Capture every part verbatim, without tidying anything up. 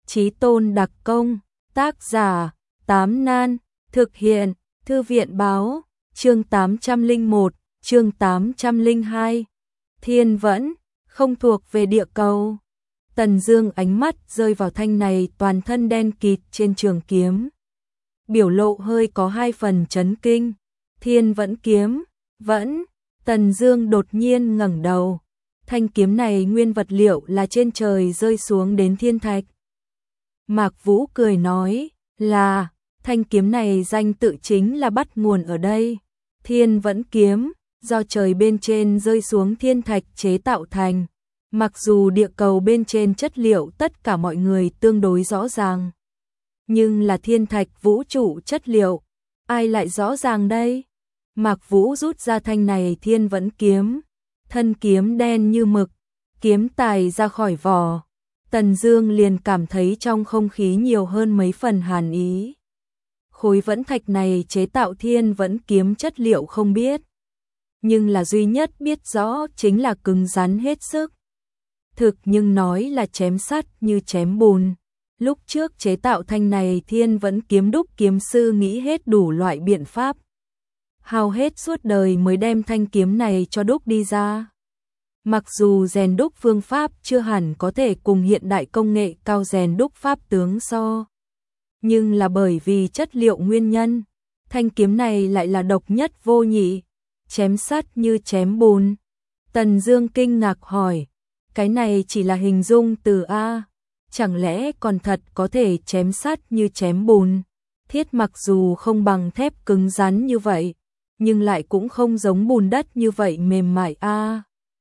Chí tôn đặc công, tác giả, Tám Nan, thực hiện, Thư viện báo, chương tám trăm lẻ một, chương tám trăm lẻ hai. Thiên vẫn, không thuộc về địa cầu. Tần Dương ánh mắt rơi vào thanh này toàn thân đen kịt trên trường kiếm. Biểu lộ hơi có hai phần chấn kinh. Thiên vẫn kiếm, vẫn. Tần Dương đột nhiên ngẩng đầu. Thanh kiếm này nguyên vật liệu là trên trời rơi xuống đến thiên thạch. Mạc Vũ cười nói, là, thanh kiếm này danh tự chính là bắt nguồn ở đây. Thiên vẫn kiếm, do trời bên trên rơi xuống thiên thạch chế tạo thành. Mặc dù địa cầu bên trên chất liệu tất cả mọi người tương đối rõ ràng, nhưng là thiên thạch vũ trụ chất liệu, ai lại rõ ràng đây? Mạc Vũ rút ra thanh này thiên vẫn kiếm, thân kiếm đen như mực, kiếm tài ra khỏi vỏ. Tần Dương liền cảm thấy trong không khí nhiều hơn mấy phần hàn ý. Khối vẫn thạch này chế tạo thiên vẫn kiếm chất liệu không biết, nhưng là duy nhất biết rõ chính là cứng rắn hết sức. Thực nhưng nói là chém sắt như chém bùn. Lúc trước chế tạo thanh này thiên vẫn kiếm đúc kiếm sư nghĩ hết đủ loại biện pháp, hao hết suốt đời mới đem thanh kiếm này cho đúc đi ra. Mặc dù rèn đúc phương pháp chưa hẳn có thể cùng hiện đại công nghệ cao rèn đúc pháp tướng so, nhưng là bởi vì chất liệu nguyên nhân, thanh kiếm này lại là độc nhất vô nhị, chém sắt như chém bùn. Tần Dương kinh ngạc hỏi, cái này chỉ là hình dung từ A, chẳng lẽ còn thật có thể chém sắt như chém bùn? Thiết mặc dù không bằng thép cứng rắn như vậy, nhưng lại cũng không giống bùn đất như vậy mềm mại A.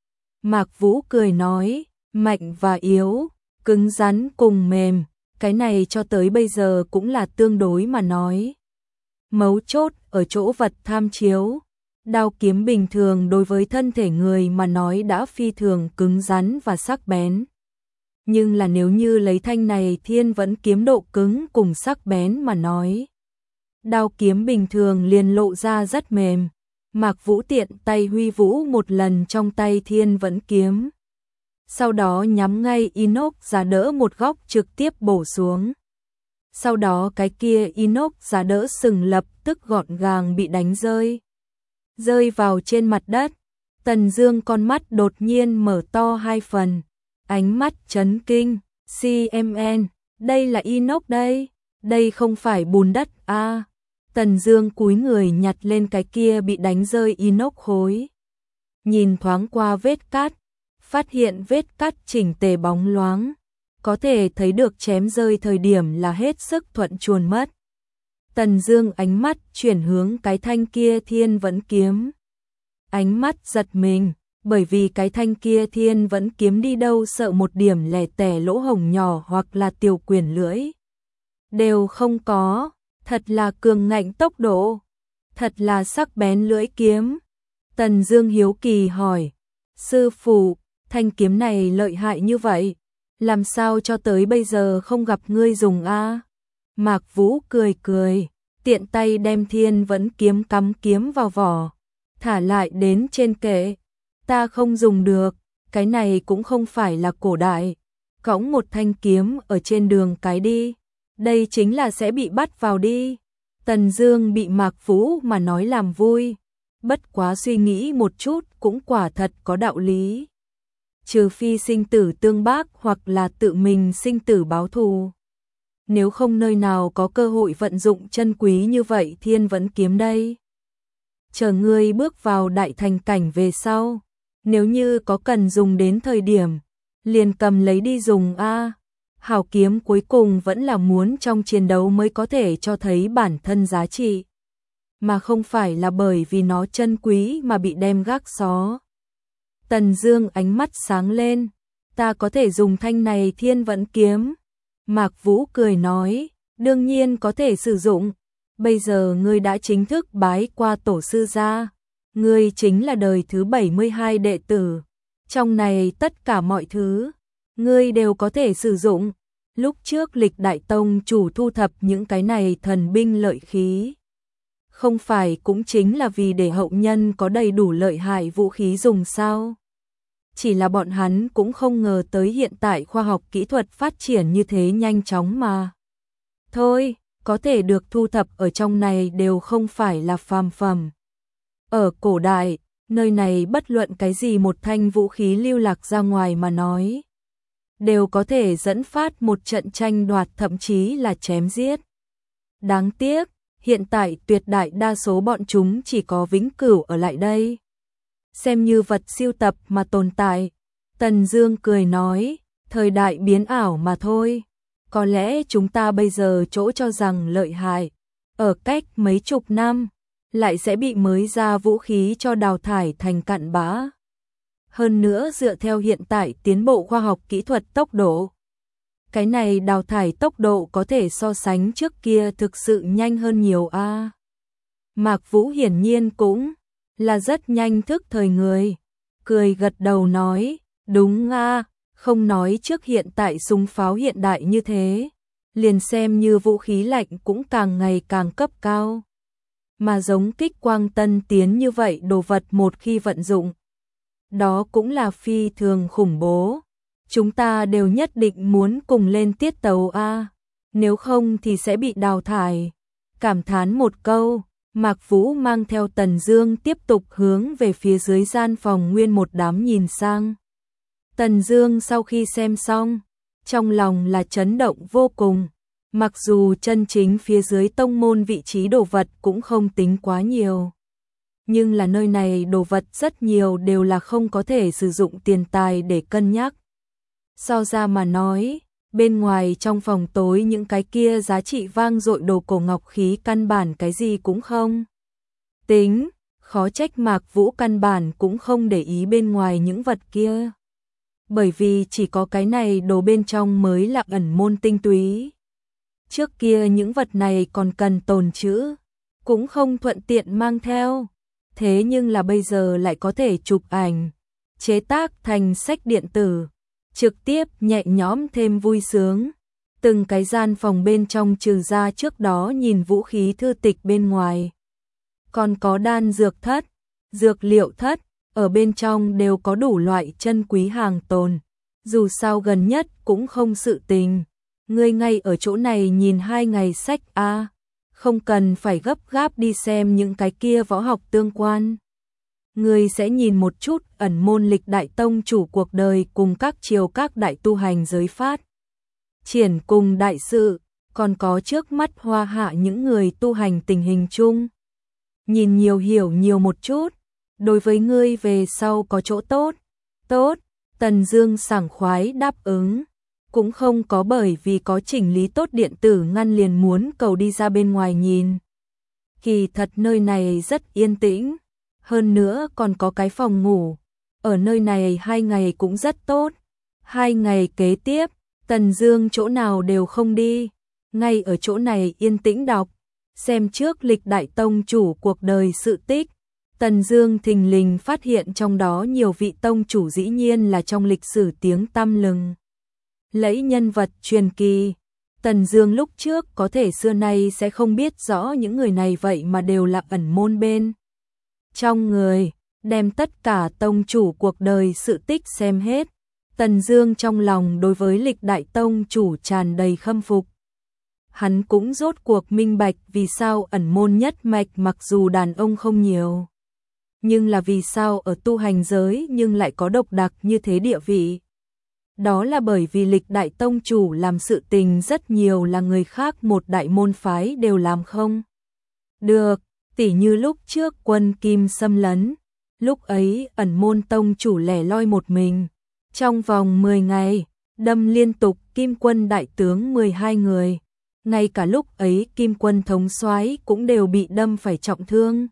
Mạc Vũ cười nói, mạnh và yếu, cứng rắn cùng mềm, cái này cho tới bây giờ cũng là tương đối mà nói. Mấu chốt ở chỗ vật tham chiếu. Đao kiếm bình thường đối với thân thể người mà nói đã phi thường cứng rắn và sắc bén. Nhưng là nếu như lấy thanh này thiên vẫn kiếm độ cứng cùng sắc bén mà nói, đao kiếm bình thường liền lộ ra rất mềm. Mạc Vũ tiện tay huy vũ một lần trong tay thiên vẫn kiếm, sau đó nhắm ngay inox giá đỡ một góc trực tiếp bổ xuống. Sau đó cái kia inox giá đỡ sừng lập tức gọn gàng bị đánh rơi, rơi vào trên mặt đất. Tần Dương con mắt đột nhiên mở to hai phần, ánh mắt chấn kinh, xê em en, đây là inox đây, đây không phải bùn đất a. À. Tần Dương cúi người nhặt lên cái kia bị đánh rơi inox khối, nhìn thoáng qua vết cát, phát hiện vết cát chỉnh tề bóng loáng, có thể thấy được chém rơi thời điểm là hết sức thuận chuồn mất. Tần Dương ánh mắt chuyển hướng cái thanh kia thiên vẫn kiếm, ánh mắt giật mình, bởi vì cái thanh kia thiên vẫn kiếm đi đâu sợ một điểm lẻ tẻ lỗ hổng nhỏ hoặc là tiểu quyển lưỡi đều không có. Thật là cường ngạnh tốc độ, thật là sắc bén lưỡi kiếm. Tần Dương hiếu kỳ hỏi, sư phụ, thanh kiếm này lợi hại như vậy, làm sao cho tới bây giờ không gặp ngươi dùng a? Mạc Vũ cười cười, tiện tay đem thiên vẫn kiếm cắm kiếm vào vỏ, thả lại đến trên kệ. Ta không dùng được, cái này cũng không phải là cổ đại, cõng một thanh kiếm ở trên đường cái đi, đây chính là sẽ bị bắt vào đi. Tần Dương bị Mạc Vũ mà nói làm vui, bất quá suy nghĩ một chút cũng quả thật có đạo lý. Trừ phi sinh tử tương bác hoặc là tự mình sinh tử báo thù, nếu không nơi nào có cơ hội vận dụng chân quý như vậy thiên vẫn kiếm đây. Chờ ngươi bước vào đại thành cảnh về sau, nếu như có cần dùng đến thời điểm, liền cầm lấy đi dùng a. Hảo kiếm cuối cùng vẫn là muốn trong chiến đấu mới có thể cho thấy bản thân giá trị, mà không phải là bởi vì nó chân quý mà bị đem gác xó. Tần Dương ánh mắt sáng lên, ta có thể dùng thanh này thiên vẫn kiếm. Mạc Vũ cười nói, đương nhiên có thể sử dụng, bây giờ ngươi đã chính thức bái qua tổ sư gia, ngươi chính là đời thứ bảy mươi hai đệ tử, trong này tất cả mọi thứ ngươi đều có thể sử dụng. Lúc trước Lịch Đại Tông chủ thu thập những cái này thần binh lợi khí, không phải cũng chính là vì để hậu nhân có đầy đủ lợi hại vũ khí dùng sao? chỉ là bọn hắn cũng không ngờ tới hiện tại khoa học kỹ thuật phát triển như thế nhanh chóng mà. Thôi, có thể được thu thập ở trong này đều không phải là phàm phẩm. Ở cổ đại, nơi này bất luận cái gì một thanh vũ khí lưu lạc ra ngoài mà nói, đều có thể dẫn phát một trận tranh đoạt thậm chí là chém giết. Đáng tiếc, hiện tại tuyệt đại đa số bọn chúng chỉ có vĩnh cửu ở lại đây. Xem như vật siêu tập mà tồn tại. Tần Dương cười nói, thời đại biến ảo mà thôi. Có lẽ chúng ta bây giờ chỗ cho rằng lợi hại, ở cách mấy chục năm, lại sẽ bị mới ra vũ khí cho đào thải thành cặn bã. Hơn nữa dựa theo hiện tại tiến bộ khoa học kỹ thuật tốc độ, cái này đào thải tốc độ có thể so sánh trước kia thực sự nhanh hơn nhiều a. À. Mạc Vũ hiển nhiên cũng là rất nhanh thức thời người, cười gật đầu nói, đúng a, à, không nói trước hiện tại súng pháo hiện đại như thế, liền xem như vũ khí lạnh cũng càng ngày càng cấp cao. Mà giống kích quang tân tiến như vậy đồ vật một khi vận dụng, đó cũng là phi thường khủng bố. Chúng ta đều nhất định muốn cùng lên tiết tấu a, nếu không thì sẽ bị đào thải. Cảm thán một câu, Mạc Vũ mang theo Tần Dương tiếp tục hướng về phía dưới gian phòng nguyên một đám nhìn sang. Tần Dương sau khi xem xong, trong lòng là chấn động vô cùng. Mặc dù chân chính phía dưới tông môn vị trí đồ vật cũng không tính quá nhiều, nhưng là nơi này đồ vật rất nhiều đều là không có thể sử dụng tiền tài để cân nhắc. So ra mà nói, bên ngoài trong phòng tối những cái kia giá trị vang dội đồ cổ ngọc khí căn bản cái gì cũng không tính, khó trách Mạc Vũ căn bản cũng không để ý bên ngoài những vật kia. Bởi vì chỉ có cái này đồ bên trong mới là ẩn môn tinh túy. Trước kia những vật này còn cần tồn trữ, cũng không thuận tiện mang theo. Thế nhưng là bây giờ lại có thể chụp ảnh, chế tác thành sách điện tử, trực tiếp nhẹ nhõm thêm vui sướng. Từng cái gian phòng bên trong trừ ra trước đó nhìn vũ khí thư tịch bên ngoài, còn có đan dược thất, dược liệu thất, ở bên trong đều có đủ loại chân quý hàng tồn. Dù sao gần nhất cũng không sự tình, ngươi ngay ở chỗ này nhìn hai ngày sách a, à, không cần phải gấp gáp đi xem những cái kia võ học tương quan. Ngươi sẽ nhìn một chút ẩn môn lịch đại tông chủ cuộc đời cùng các triều các đại tu hành giới phát triển cùng đại sự, còn có trước mắt hoa hạ những người tu hành tình hình chung. Nhìn nhiều hiểu nhiều một chút, đối với ngươi về sau có chỗ tốt. Tốt, Tần Dương sảng khoái đáp ứng, cũng không có bởi vì có chỉnh lý tốt điện tử ngăn liền muốn cầu đi ra bên ngoài nhìn. Kỳ thật nơi này rất yên tĩnh, hơn nữa còn có cái phòng ngủ, ở nơi này hai ngày cũng rất tốt. Hai ngày kế tiếp, Tần Dương chỗ nào đều không đi, ngay ở chỗ này yên tĩnh đọc, xem trước lịch đại tông chủ cuộc đời sự tích. Tần Dương thình lình phát hiện trong đó nhiều vị tông chủ dĩ nhiên là trong lịch sử tiếng tăm lừng lẫy nhân vật truyền kỳ. Tần Dương lúc trước có thể xưa nay sẽ không biết rõ những người này vậy mà đều là ẩn môn bên trong người, đem tất cả tông chủ cuộc đời sự tích xem hết. Tần Dương trong lòng đối với lịch đại tông chủ tràn đầy khâm phục. Hắn cũng rốt cuộc minh bạch vì sao ẩn môn nhất mạch mặc dù đàn ông không nhiều, nhưng là vì sao ở tu hành giới nhưng lại có độc đặc như thế địa vị. Đó là bởi vì lịch đại tông chủ làm sự tình rất nhiều là người khác một đại môn phái đều làm không được, tỉ như lúc trước quân Kim xâm lấn, lúc ấy ẩn môn tông chủ lẻ loi một mình, trong vòng mười ngày, đâm liên tục Kim quân đại tướng mười hai người, ngay cả lúc ấy Kim quân thống soái cũng đều bị đâm phải trọng thương,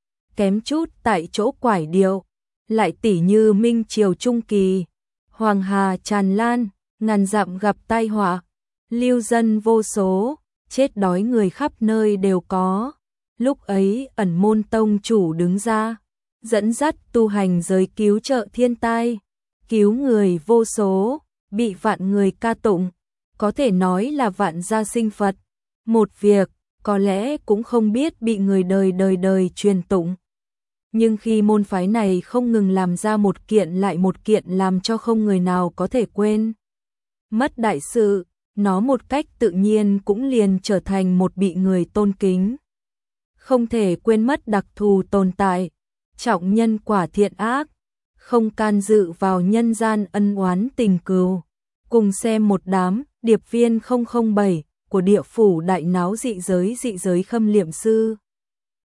kém chút tại chỗ quải điệu. Lại tỉ như Minh Triều Trung Kỳ, Hoàng Hà tràn lan, ngàn dặm gặp tai họa, lưu dân vô số, chết đói người khắp nơi đều có. Lúc ấy ẩn môn tông chủ đứng ra, dẫn dắt tu hành giới cứu trợ thiên tai, cứu người vô số, bị vạn người ca tụng, có thể nói là vạn gia sinh Phật. Một việc, có lẽ cũng không biết bị người đời đời đời truyền tụng Nhưng khi môn phái này không ngừng làm ra một kiện lại một kiện làm cho không người nào có thể quên mất đại sự, nó một cách tự nhiên cũng liền trở thành một bị người tôn kính. Không thể quên mất đặc thù tồn tại, trọng nhân quả thiện ác, không can dự vào nhân gian ân oán tình cừu. Cùng xem một đám điệp viên không không bảy của địa phủ đại náo dị giới dị giới khâm liệm sư.